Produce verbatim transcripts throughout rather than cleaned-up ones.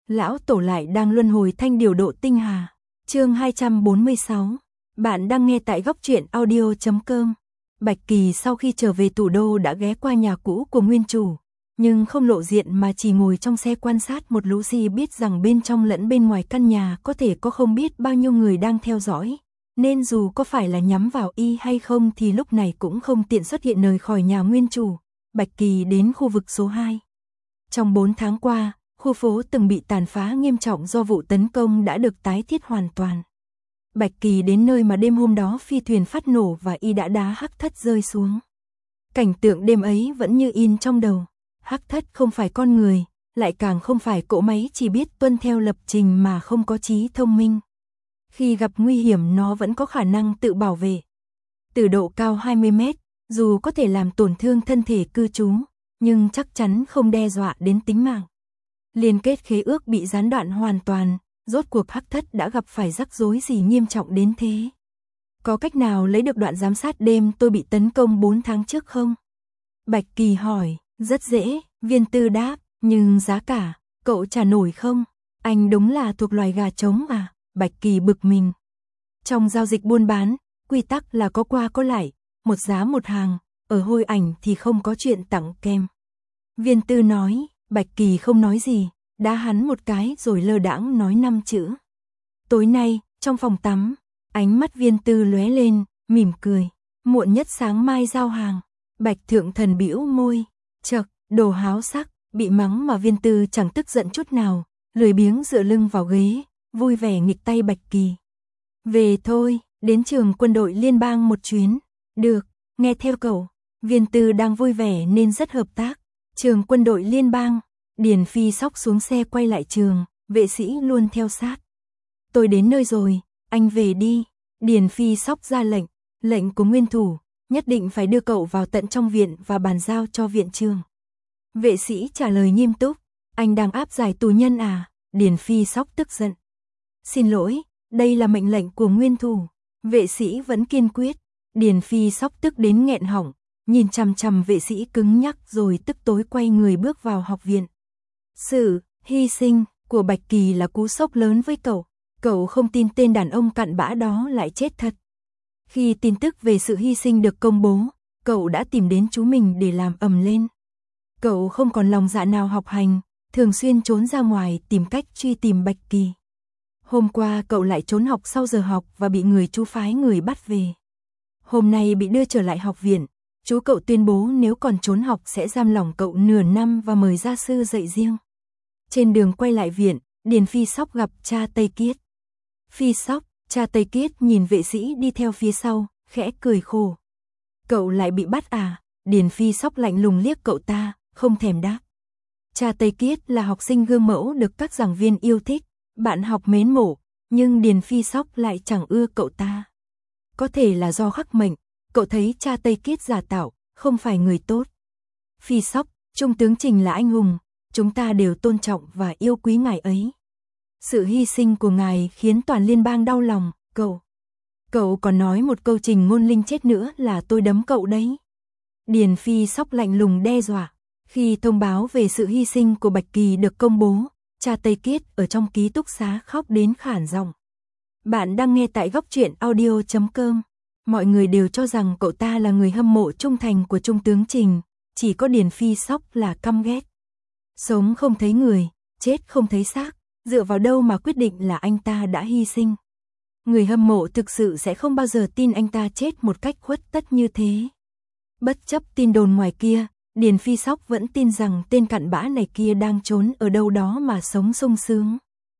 lão tổ lại đang luân hồi thanh điều độ tinh hà. Chương hai trăm bốn mươi sáu. Bạn đang nghe tại góc truyện audio chấm com. Bạch Kỳ sau khi trở về thủ đô đã ghé qua nhà cũ của nguyên chủ, nhưng không lộ diện mà chỉ ngồi trong xe quan sát một lũ gì, biết rằng bên trong lẫn bên ngoài căn nhà có thể có không biết bao nhiêu người đang theo dõi, nên dù có phải là nhắm vào y hay không thì lúc này cũng không tiện xuất hiện rời khỏi nhà nguyên chủ. Bạch Kỳ đến khu vực số hai. Trong bốn tháng qua, khu phố từng bị tàn phá nghiêm trọng do vụ tấn công đã được tái thiết hoàn toàn. Bạch Kỳ đến nơi mà đêm hôm đó phi thuyền phát nổ và y đã đá Hắc Thất rơi xuống. Cảnh tượng đêm ấy vẫn như in trong đầu. Hắc Thất không phải con người, lại càng không phải cỗ máy chỉ biết tuân theo lập trình mà không có trí thông minh. Khi gặp nguy hiểm nó vẫn có khả năng tự bảo vệ. Từ độ cao hai mươi mét, dù có thể làm tổn thương thân thể cư trú, nhưng chắc chắn không đe dọa đến tính mạng. Liên kết khế ước bị gián đoạn hoàn toàn, rốt cuộc Hắc Thất đã gặp phải rắc rối gì nghiêm trọng đến thế? Có cách nào lấy được đoạn giám sát đêm tôi bị tấn công bốn tháng trước không? Bạch Kỳ hỏi. Rất dễ, Viên Tư đáp, nhưng giá cả, cậu trả nổi không? Anh đúng là thuộc loài gà trống à? Bạch Kỳ bực mình. Trong giao dịch buôn bán, quy tắc là có qua có lại, một giá một hàng, ở Hôi Ảnh thì không có chuyện tặng kem. Viên Tư nói. Bạch Kỳ không nói gì, đá hắn một cái rồi lơ đãng nói năm chữ. Tối nay, trong phòng tắm, ánh mắt Viên Tư lóe lên, mỉm cười. Muộn nhất sáng mai giao hàng. Bạch Thượng Thần bĩu môi. Chậc, đồ háo sắc, bị mắng mà Viên Tư chẳng tức giận chút nào, lười biếng dựa lưng vào ghế, vui vẻ nghịch tay Bạch Kỳ. Về thôi, đến trường quân đội liên bang một chuyến. Được, nghe theo cậu. Viên Tư đang vui vẻ nên rất hợp tác. Trường quân đội liên bang. Điền Phi Sóc xuống xe quay lại trường, vệ sĩ luôn theo sát. Tôi đến nơi rồi, anh về đi. Điền Phi Sóc ra lệnh, lệnh của nguyên thủ, nhất định phải đưa cậu vào tận trong viện và bàn giao cho viện trường. Vệ sĩ trả lời nghiêm túc, anh đang áp giải tù nhân à? Điền Phi Sóc tức giận. Xin lỗi, đây là mệnh lệnh của nguyên thủ. Vệ sĩ vẫn kiên quyết. Điền Phi Sóc tức đến nghẹn họng, nhìn chằm chằm vệ sĩ cứng nhắc rồi tức tối quay người bước vào học viện. Sự hy sinh của Bạch Kỳ là cú sốc lớn với cậu. Cậu không tin tên đàn ông cặn bã đó lại chết thật. Khi tin tức về sự hy sinh được công bố, cậu đã tìm đến chú mình để làm ầm lên. Cậu không còn lòng dạ nào học hành, thường xuyên trốn ra ngoài tìm cách truy tìm Bạch Kỳ. Hôm qua cậu lại trốn học sau giờ học và bị người chú phái người bắt về. Hôm nay bị đưa trở lại học viện, chú cậu tuyên bố nếu còn trốn học sẽ giam lỏng cậu nửa năm và mời gia sư dạy riêng. Trên đường quay lại viện, Điền Phi Sóc gặp cha Tây Kiết. Phi Sóc, cha Tây Kiết nhìn vệ sĩ đi theo phía sau, khẽ cười khổ. Cậu lại bị bắt à? Điền Phi Sóc lạnh lùng liếc cậu ta, không thèm đáp. Cha Tây Kiết là học sinh gương mẫu được các giảng viên yêu thích, bạn học mến mộ, nhưng Điền Phi Sóc lại chẳng ưa cậu ta. Có thể là do khắc mệnh, cậu thấy cha Tây Kiết giả tạo, không phải người tốt. Phi Sóc, Trung tướng Trình là anh hùng, chúng ta đều tôn trọng và yêu quý ngài ấy. Sự hy sinh của ngài khiến toàn liên bang đau lòng, cậu. Cậu còn nói một câu Trình Ngôn Linh chết nữa là tôi đấm cậu đấy. Điền Phi Sóc lạnh lùng đe dọa. Khi thông báo về sự hy sinh của Bạch Kỳ được công bố, cha Tây Kiết ở trong ký túc xá khóc đến khản giọng. Bạn đang nghe tại góc truyện audio chấm com. Mọi người đều cho rằng cậu ta là người hâm mộ trung thành của Trung tướng Trình, chỉ có Điền Phi Sóc là căm ghét. Sống không thấy người, chết không thấy xác, dựa vào đâu mà quyết định là anh ta đã hy sinh. Người hâm mộ thực sự sẽ không bao giờ tin anh ta chết một cách khuất tất như thế. Bất chấp tin đồn ngoài kia, Điền Phi Sóc vẫn tin rằng tên cặn bã này kia đang trốn ở đâu đó mà sống sung sướng.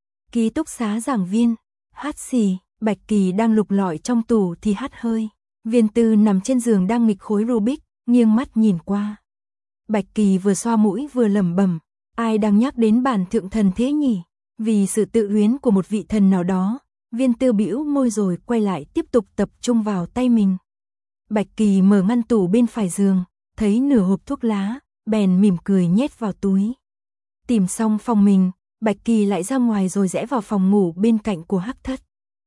Ký túc xá giảng viên, hát xì, Bạch Kỳ đang lục lọi trong tủ thì hắt hơi. Viên Tư nằm trên giường đang nghịch khối Rubik, nghiêng mắt nhìn qua. Bạch Kỳ vừa xoa mũi vừa lẩm bẩm, ai đang nhắc đến bản thượng thần thế nhỉ? Vì sự tự luyến của một vị thần nào đó, Viên Tư bĩu môi rồi quay lại tiếp tục tập trung vào tay mình. Bạch Kỳ mở ngăn tủ bên phải giường, thấy nửa hộp thuốc lá, bèn mỉm cười nhét vào túi. Tìm xong phòng mình, Bạch Kỳ lại ra ngoài rồi rẽ vào phòng ngủ bên cạnh của Hắc Thất.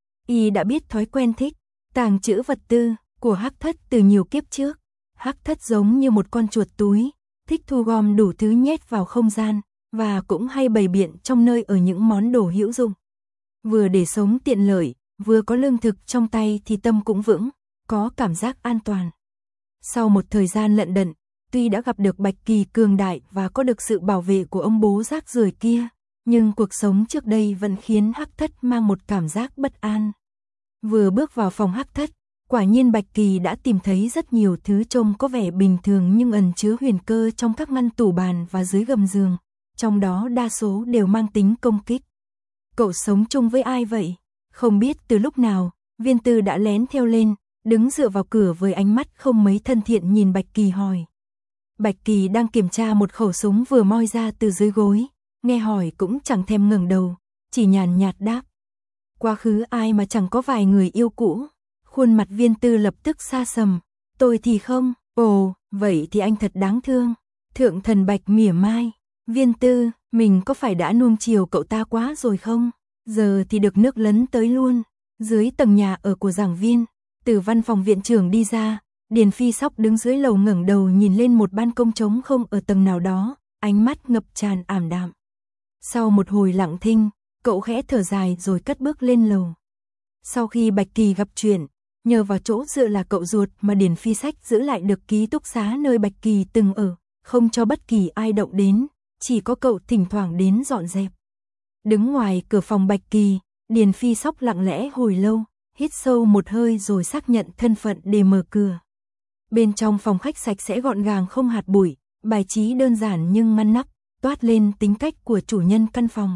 Y đã biết thói quen thích tàng trữ vật tư của Hắc Thất từ nhiều kiếp trước. Hắc Thất giống như một con chuột túi, thích thu gom đủ thứ nhét vào không gian, và cũng hay bày biện trong nơi ở những món đồ hữu dụng. Vừa để sống tiện lợi, vừa có lương thực trong tay thì tâm cũng vững, có cảm giác an toàn. Sau một thời gian lận đận, tuy đã gặp được Bạch Kỳ cường đại và có được sự bảo vệ của ông bố rác rưởi kia, nhưng cuộc sống trước đây vẫn khiến Hắc Thất mang một cảm giác bất an. Vừa bước vào phòng Hắc Thất, quả nhiên Bạch Kỳ đã tìm thấy rất nhiều thứ trông có vẻ bình thường nhưng ẩn chứa huyền cơ trong các ngăn tủ bàn và dưới gầm giường, trong đó đa số đều mang tính công kích. Cậu sống chung với ai vậy? Không biết từ lúc nào, Viên Tư đã lén theo lên, đứng dựa vào cửa với ánh mắt không mấy thân thiện nhìn Bạch Kỳ hỏi. Bạch Kỳ đang kiểm tra một khẩu súng vừa moi ra từ dưới gối, nghe hỏi cũng chẳng thèm ngẩng đầu, chỉ nhàn nhạt đáp. Quá khứ ai mà chẳng có vài người yêu cũ. Khuôn mặt Viên Tư lập tức xa sầm. Tôi thì không. Ồ, vậy thì anh thật đáng thương. Thượng thần Bạch mỉa mai. Viên Tư, mình có phải đã nuông chiều cậu ta quá rồi không? Giờ thì được nước lấn tới luôn. Dưới tầng nhà ở của giảng viên, từ văn phòng viện trưởng đi ra, Điền Phi Sóc đứng dưới lầu ngẩng đầu nhìn lên một ban công trống không ở tầng nào đó, ánh mắt ngập tràn ảm đạm. Sau một hồi lặng thinh, cậu khẽ thở dài rồi cất bước lên lầu. Sau khi Bạch Kỳ gặp chuyện, nhờ vào chỗ dựa là cậu ruột mà Điền Phi Sách giữ lại được ký túc xá nơi Bạch Kỳ từng ở, không cho bất kỳ ai động đến, chỉ có cậu thỉnh thoảng đến dọn dẹp. Đứng ngoài cửa phòng Bạch Kỳ, Điền Phi Sóc lặng lẽ hồi lâu, hít sâu một hơi rồi xác nhận thân phận để mở cửa. Bên trong phòng khách sạch sẽ gọn gàng không hạt bụi, bài trí đơn giản nhưng ngăn nắp, toát lên tính cách của chủ nhân căn phòng.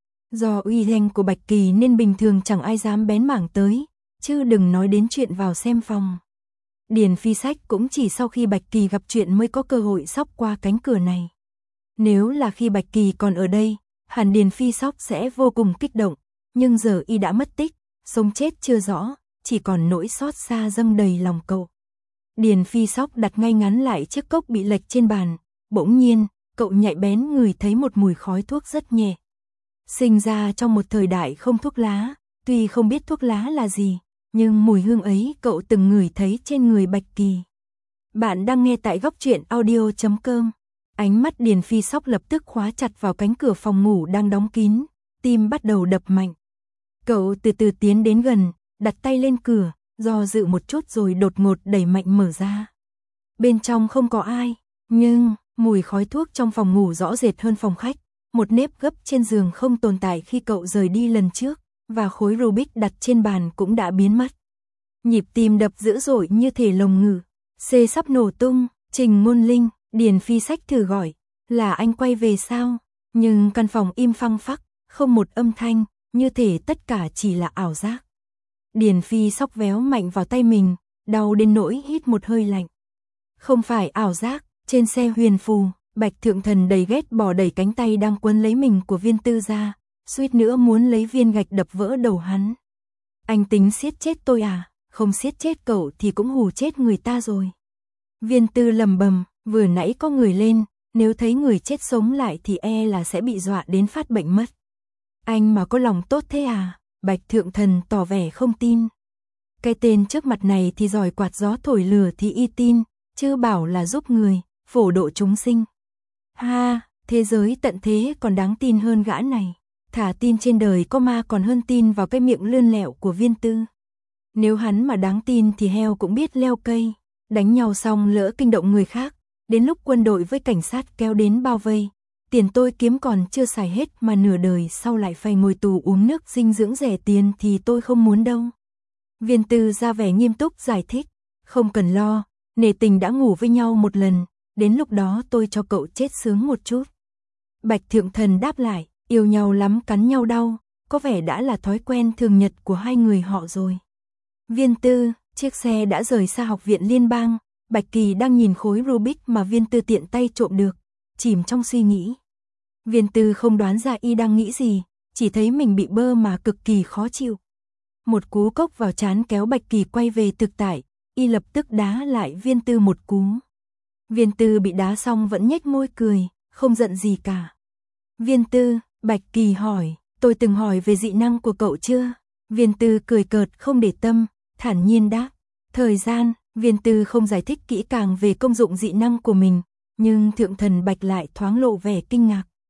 Do uy danh của Bạch Kỳ nên bình thường chẳng ai dám bén mảng tới, chứ đừng nói đến chuyện vào xem phòng. Điền Phi Sách cũng chỉ sau khi Bạch Kỳ gặp chuyện mới có cơ hội xốc qua cánh cửa này. Nếu là khi Bạch Kỳ còn ở đây, hẳn Điền Phi Sóc sẽ vô cùng kích động, nhưng giờ y đã mất tích, sống chết chưa rõ, chỉ còn nỗi xót xa dâng đầy lòng cậu. Điền Phi Sóc đặt ngay ngắn lại chiếc cốc bị lệch trên bàn, bỗng nhiên, cậu nhạy bén ngửi thấy một mùi khói thuốc rất nhẹ. Sinh ra trong một thời đại không thuốc lá, tuy không biết thuốc lá là gì, nhưng mùi hương ấy cậu từng ngửi thấy trên người Bạch Kỳ. Bạn đang nghe tại góc truyện audio chấm com. Ánh mắt Điền Phi Sóc lập tức khóa chặt vào cánh cửa phòng ngủ đang đóng kín, tim bắt đầu đập mạnh. Cậu từ từ tiến đến gần, đặt tay lên cửa, do dự một chút rồi đột ngột đẩy mạnh mở ra. Bên trong không có ai, nhưng mùi khói thuốc trong phòng ngủ rõ rệt hơn phòng khách. Một nếp gấp trên giường không tồn tại khi cậu rời đi lần trước, và khối Rubik đặt trên bàn cũng đã biến mất. Nhịp tim đập dữ dội như thể lồng ngực, xê sắp nổ tung. Trình Ngôn Linh, Điền Phi Sách thử gọi, là anh quay về sao? Nhưng căn phòng im phăng phắc, không một âm thanh, như thể tất cả chỉ là ảo giác. Điền Phi Sóc véo mạnh vào tay mình, đau đến nỗi hít một hơi lạnh. Không phải ảo giác, trên xe huyền phù, Bạch Thượng Thần đầy ghét bỏ đẩy cánh tay đang quấn lấy mình của Viên Tư ra, suýt nữa muốn lấy viên gạch đập vỡ đầu hắn. Anh tính siết chết tôi à? Không siết chết cậu thì cũng hù chết người ta rồi. Viên Tư lầm bầm, vừa nãy có người lên, nếu thấy người chết sống lại thì e là sẽ bị dọa đến phát bệnh mất. Anh mà có lòng tốt thế à? Bạch Thượng Thần tỏ vẻ không tin. Cái tên trước mặt này thì giỏi quạt gió thổi lửa thì y tin, chứ bảo là giúp người, phổ độ chúng sinh. Ha, thế giới tận thế còn đáng tin hơn gã này. Thả tin trên đời có ma còn hơn tin vào cái miệng lươn lẹo của Viên Tư. Nếu hắn mà đáng tin thì heo cũng biết leo cây. Đánh nhau xong lỡ kinh động người khác, đến lúc quân đội với cảnh sát kéo đến bao vây, tiền tôi kiếm còn chưa xài hết mà nửa đời sau lại phải ngồi tù uống nước dinh dưỡng rẻ tiền thì tôi không muốn đâu. Viên Tư ra vẻ nghiêm túc giải thích, không cần lo, nể tình đã ngủ với nhau một lần, đến lúc đó tôi cho cậu chết sướng một chút. Bạch Thượng Thần đáp lại, yêu nhau lắm cắn nhau đau, có vẻ đã là thói quen thường nhật của hai người họ rồi. Viên Tư, chiếc xe đã rời xa học viện liên bang, Bạch Kỳ đang nhìn khối Rubik mà Viên Tư tiện tay trộm được, chìm trong suy nghĩ. Viên Tư không đoán ra y đang nghĩ gì, chỉ thấy mình bị bơ mà cực kỳ khó chịu. Một cú cốc vào trán kéo Bạch Kỳ quay về thực tại, y lập tức đá lại Viên Tư một cú. Viên Tư bị đá xong vẫn nhếch môi cười, không giận gì cả. Viên Tư, Bạch Kỳ hỏi, tôi từng hỏi về dị năng của cậu chưa? Viên Tư cười cợt không để tâm, thản nhiên đáp. Thời gian, Viên Tư không giải thích kỹ càng về công dụng dị năng của mình, nhưng Thượng Thần Bạch lại thoáng lộ vẻ kinh ngạc.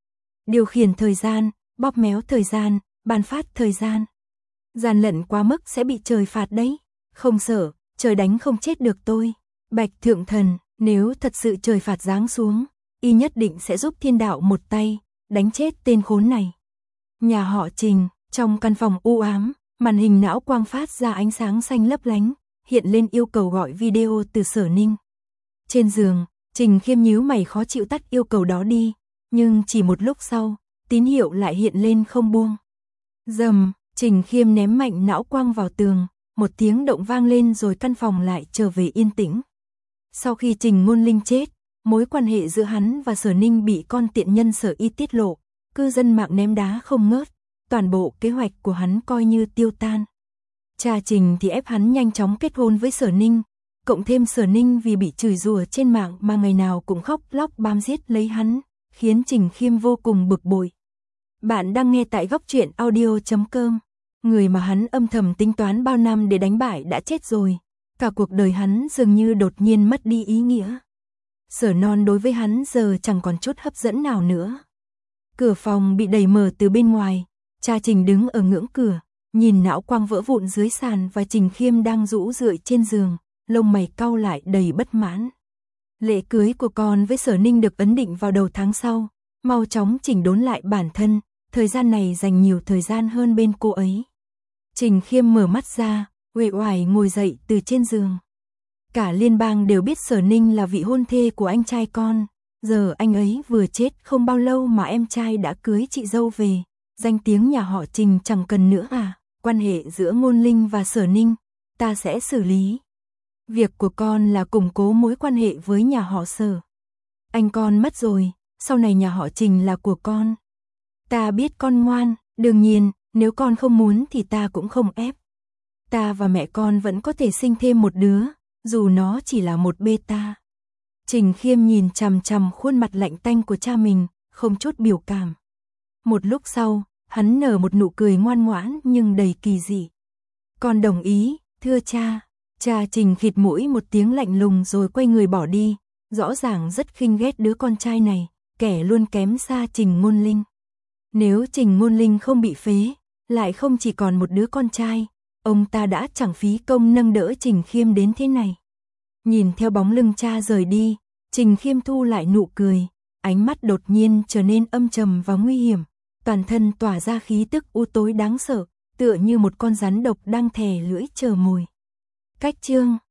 điều khiển thời gian, bóp méo thời gian, ban phát thời gian. Gian lận quá mức sẽ bị trời phạt đấy. Không sợ, trời đánh không chết được tôi. Bạch Thượng Thần, nếu thật sự trời phạt giáng xuống, y nhất định sẽ giúp thiên đạo một tay, đánh chết tên khốn này. Nhà họ Trình, trong căn phòng u ám, màn hình não quang phát ra ánh sáng xanh lấp lánh, hiện lên yêu cầu gọi video từ Sở Ninh. Trên giường, Trình Khiêm nhíu mày khó chịu tắt yêu cầu đó đi, nhưng chỉ một lúc sau, tín hiệu lại hiện lên không buông. Rầm, Trình Khiêm ném mạnh não quang vào tường, một tiếng động vang lên rồi căn phòng lại trở về yên tĩnh. Sau khi Trình Ngôn Linh chết, mối quan hệ giữa hắn và Sở Ninh bị con tiện nhân Sở Y tiết lộ, cư dân mạng ném đá không ngớt, toàn bộ kế hoạch của hắn coi như tiêu tan. Cha Trình thì ép hắn nhanh chóng kết hôn với Sở Ninh, cộng thêm Sở Ninh vì bị chửi rủa trên mạng mà ngày nào cũng khóc lóc bám giết lấy hắn, khiến Trình Khiêm vô cùng bực bội. Bạn đang nghe tại góc truyện audio chấm com. Người mà hắn âm thầm tính toán bao năm để đánh bại đã chết rồi, cả cuộc đời hắn dường như đột nhiên mất đi ý nghĩa. Sở Non đối với hắn giờ chẳng còn chút hấp dẫn nào nữa. Cửa phòng bị đẩy mở từ bên ngoài, cha Trình đứng ở ngưỡng cửa, nhìn não quang vỡ vụn dưới sàn và Trình Khiêm đang rũ rượi trên giường, lông mày cau lại đầy bất mãn. Lễ cưới của con với Sở Ninh được ấn định vào đầu tháng sau, mau chóng chỉnh đốn lại bản thân, thời gian này dành nhiều thời gian hơn bên cô ấy. Trình Khiêm mở mắt ra, uể oải ngồi dậy từ trên giường. Cả liên bang đều biết Sở Ninh là vị hôn thê của anh trai con, giờ anh ấy vừa chết không bao lâu mà em trai đã cưới chị dâu về, danh tiếng nhà họ Trình chẳng cần nữa à, quan hệ giữa Ngôn Linh và Sở Ninh, ta sẽ xử lý. Việc của con là củng cố mối quan hệ với nhà họ Sở. Anh con mất rồi, sau này nhà họ Trình là của con. Ta biết con ngoan, đương nhiên, nếu con không muốn thì ta cũng không ép. Ta và mẹ con vẫn có thể sinh thêm một đứa, dù nó chỉ là một beta. Trình Khiêm nhìn chằm chằm khuôn mặt lạnh tanh của cha mình, không chút biểu cảm. Một lúc sau, hắn nở một nụ cười ngoan ngoãn nhưng đầy kỳ dị. Con đồng ý, thưa cha. Cha Trình khịt mũi một tiếng lạnh lùng rồi quay người bỏ đi, rõ ràng rất khinh ghét đứa con trai này, kẻ luôn kém xa Trình Ngôn Linh. Nếu Trình Ngôn Linh không bị phế, lại không chỉ còn một đứa con trai, ông ta đã chẳng phí công nâng đỡ Trình Khiêm đến thế này. Nhìn theo bóng lưng cha rời đi, Trình Khiêm thu lại nụ cười, ánh mắt đột nhiên trở nên âm trầm và nguy hiểm, toàn thân tỏa ra khí tức u tối đáng sợ, tựa như một con rắn độc đang thè lưỡi chờ mồi. Cách chương